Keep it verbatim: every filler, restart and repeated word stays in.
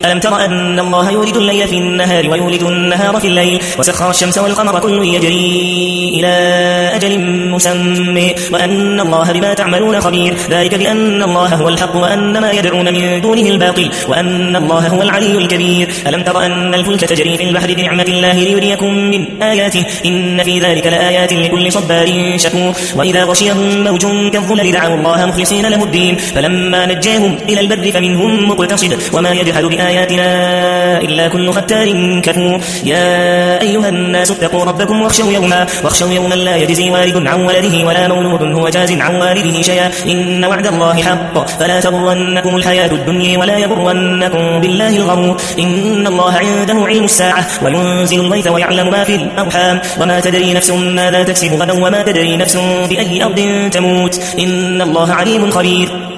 ألم تر أن الله يولد الليل في النهار ويولد النهار في الليل وسخر الشمس والقمر كل يجري إلى أجل مسمى وأن الله بما تعملون خبير ذلك بأن الله هو الحق وأن ما يدعون من دونه الباطل وأن الله هو العلي الكبير. ألم تر أن الفلك تجري في البحر بنعمة الله ليريكم من آياته إن في ذلك لآيات لكل صبار شكور. وإذا غشيهم موج كالظلل دعوا الله مخلصين له الدين فلما نجاهم إلى البر فمنهم مقتصد وما يجحد بآياتنا إلا كل ختار كفور. يا أيها الناس اتقوا ربكم واخشوا يوما واخشوا يوما لا يجزي والد عن ولده ولا مولود هو جاز عن والده شيئا إن وعد الله حق فلا تغرنكم الحياة الدنيا ولا يغرنكم بالله الغرور. إن الله عنده علم الساعة وينزل الغيث ويعلم ما في الأرحام وما تدري نفس ماذا تكسب غدا وما تدري نفس بأي أرض تموت إن الله عليم خبير.